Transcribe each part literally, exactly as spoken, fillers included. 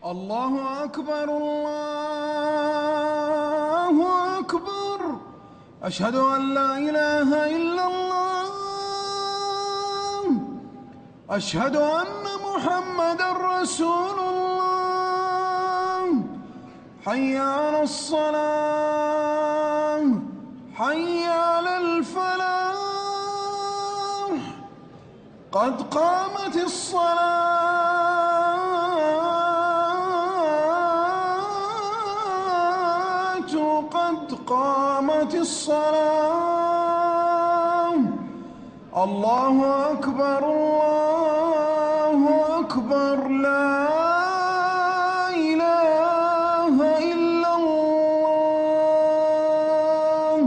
الله أكبر الله أكبر. أشهد أن لا إله إلا الله. أشهد أن محمدًا رسول الله. حي على الصلاة، حي على الفلاح، قد قامت الصلاة، قد قامت الصلاة. الله أكبر الله أكبر. لا إله إلا الله.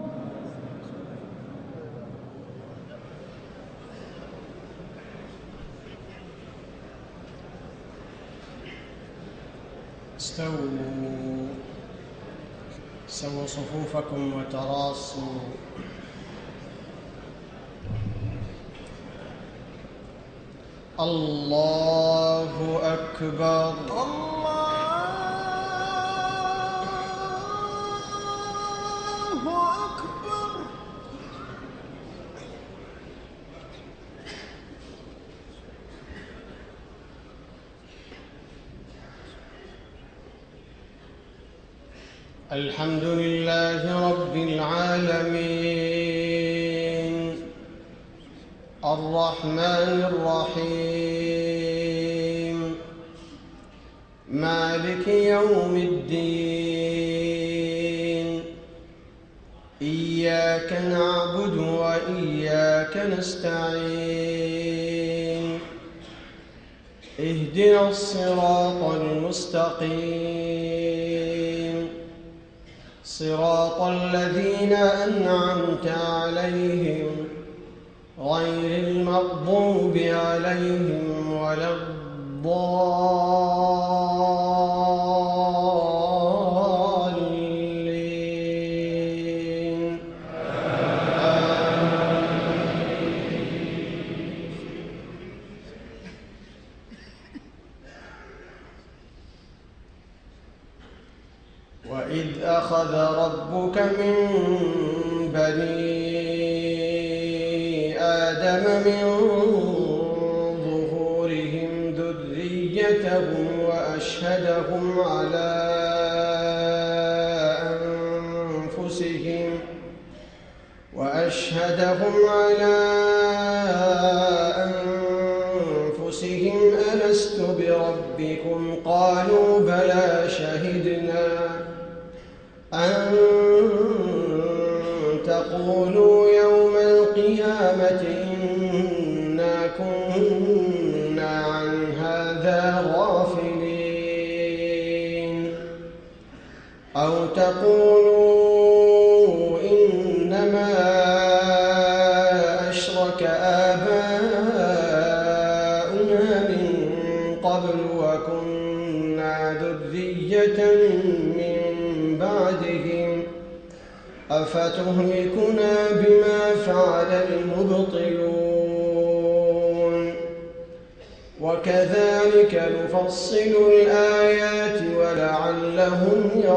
استووا سووا صفوفكم وتراصوا. الله أكبر. الله أكبر. الحمد لله رب العالمين، الرحمن الرحيم، مالك يوم الدين. إياك نعبد وإياك نستعين. اهدنا الصراط المستقيم، صراط الذين أنعمت عليهم غير المغضوب عليهم ولا الضالين. وإذ أخذ ربك من بني آدم من ظهورهم ذريتهم وأشهدهم على أنفسهم وأشهدهم على أنفسهم ألست بربكم؟ قالوا بلى شهدنا أن تقولوا يوم القيامة إنا كنا عن هذا غافلين، أو تقولوا إنما أشرك آباؤنا من قبل وكنا ذرية من بعدهم أفتهلكنا بما فعل المبطلون. وكذلك نفصل الآيات ولعلهم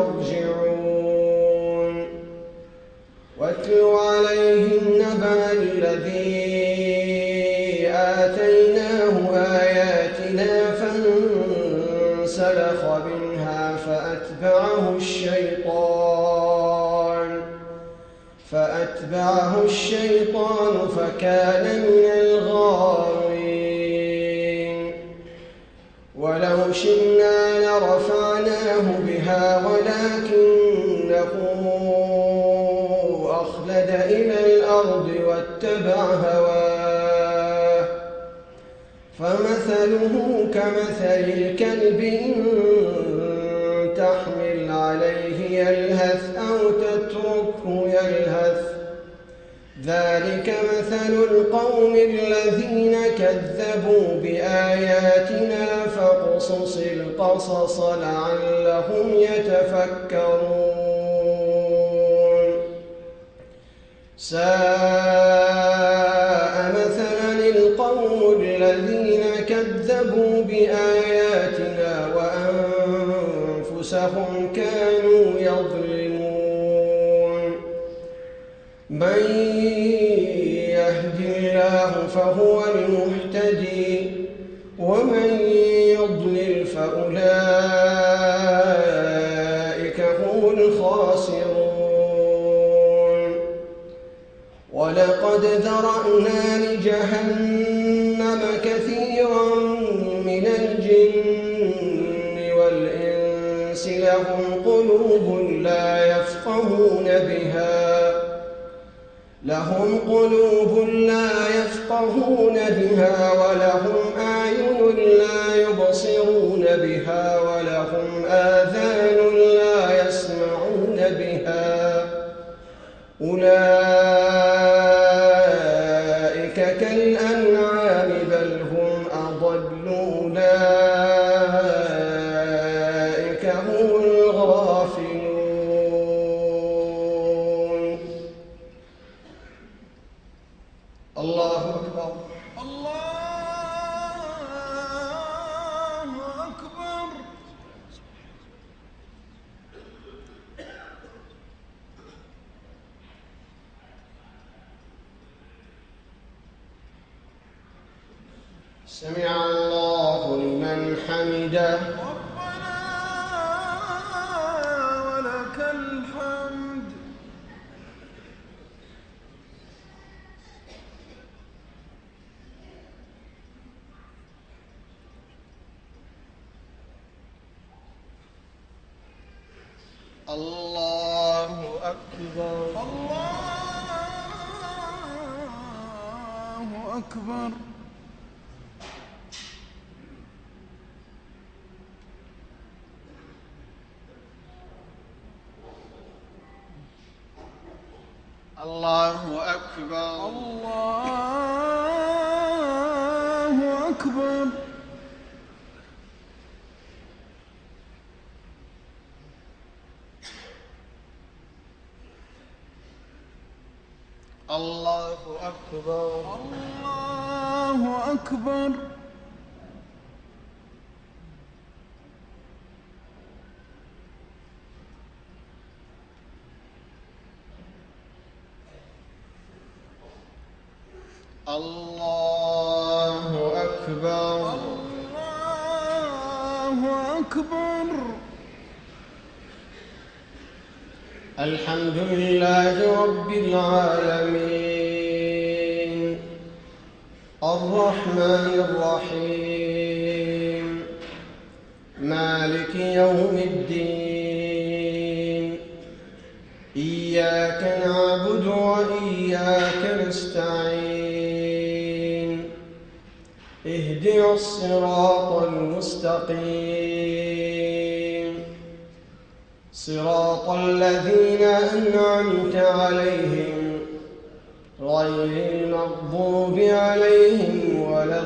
يرجعون. واتل عليهم نبأ الذي آتيناه آياتنا فانسلخ منها فأتبعه الشيطان فأتبعه الشيطان فكان من الغاوين. ولو شئنا لرفعناه بها ولكنه أخلد إلى الأرض واتبع هواه، فمثله كمثل الكلب إن تحمل عليه يلهث أو تتركه يلهث. ذلك مثل القوم الذين كذبوا بآياتنا فاقصص القصص لعلهم يتفكرون. ساء مثلا القوم الذين كذبوا بآياتنا وأنفسهم أنفسهم كانوا يظلمون من يهد الله فهو المهتدي ومن يضلل فأولئك هم الخاسرون ولقد ذرأنا لجهنم كثيرا من الجن والإنس لهم قلوب لا يفقهون بها لهم قلوب لا يفقهون بها ولهم أعين لا يبصرون بها ولهم آذان لا يسمعون بها أولئك كالأنعام بل هم أضل أولئك هم الغافلون الله أكبر الله أكبر. سمع الله لمن حمده ربنا ولك الحمد. الله أكبر الله أكبر. الله أكبر الله أكبر. الله أكبر الله أكبر. الله أكبر الله أكبر. الحمد لله رب العالمين الرحمن الرحيم مالك يوم الدين إياك نعبد وإياك نستعين اهدنا الصراط المستقيم صراط الذين أنعمت عليهم غير المغضوب عليهم ولا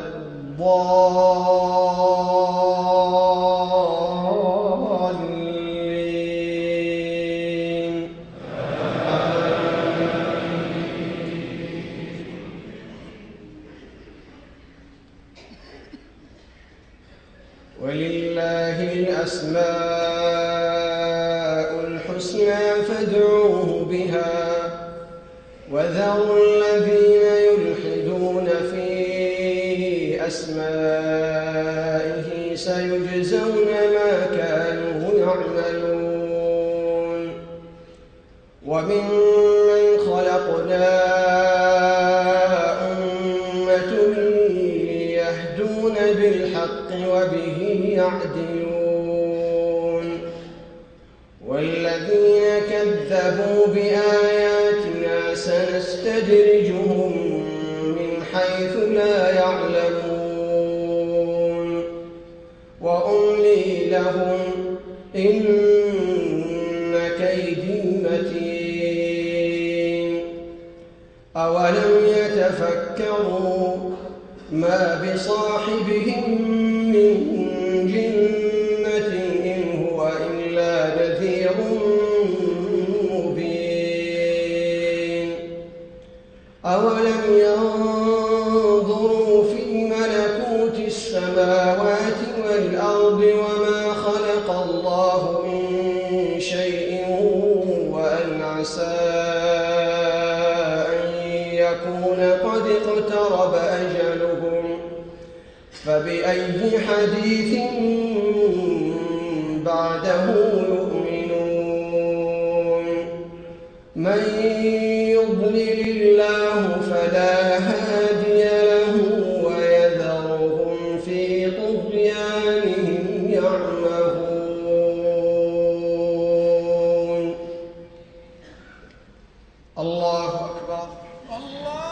الضالين. ولله الأسماء الحسنى فادعوه بها وذروا الذين يلحدون في أسمائه سيجزون ما كانوا يعملون. وممن خلقنا أمة يهدون بالحق وبه يعدلون والذين كذبوا بآياتنا سنستدرجهم من حيث لا يعلمون وأملي لهم إن كيدي متين. أولم يتفكروا ما بصاحبهم من جنة إن هو إلا نذير مبين. أولم ينظروا في ملكوت السماوات والأرض وما خلق الله من فبأي حديث بعده يؤمنون من يضلل الله فلا هادي له ويذرهم في طغيانهم يعمهون الله أكبر الله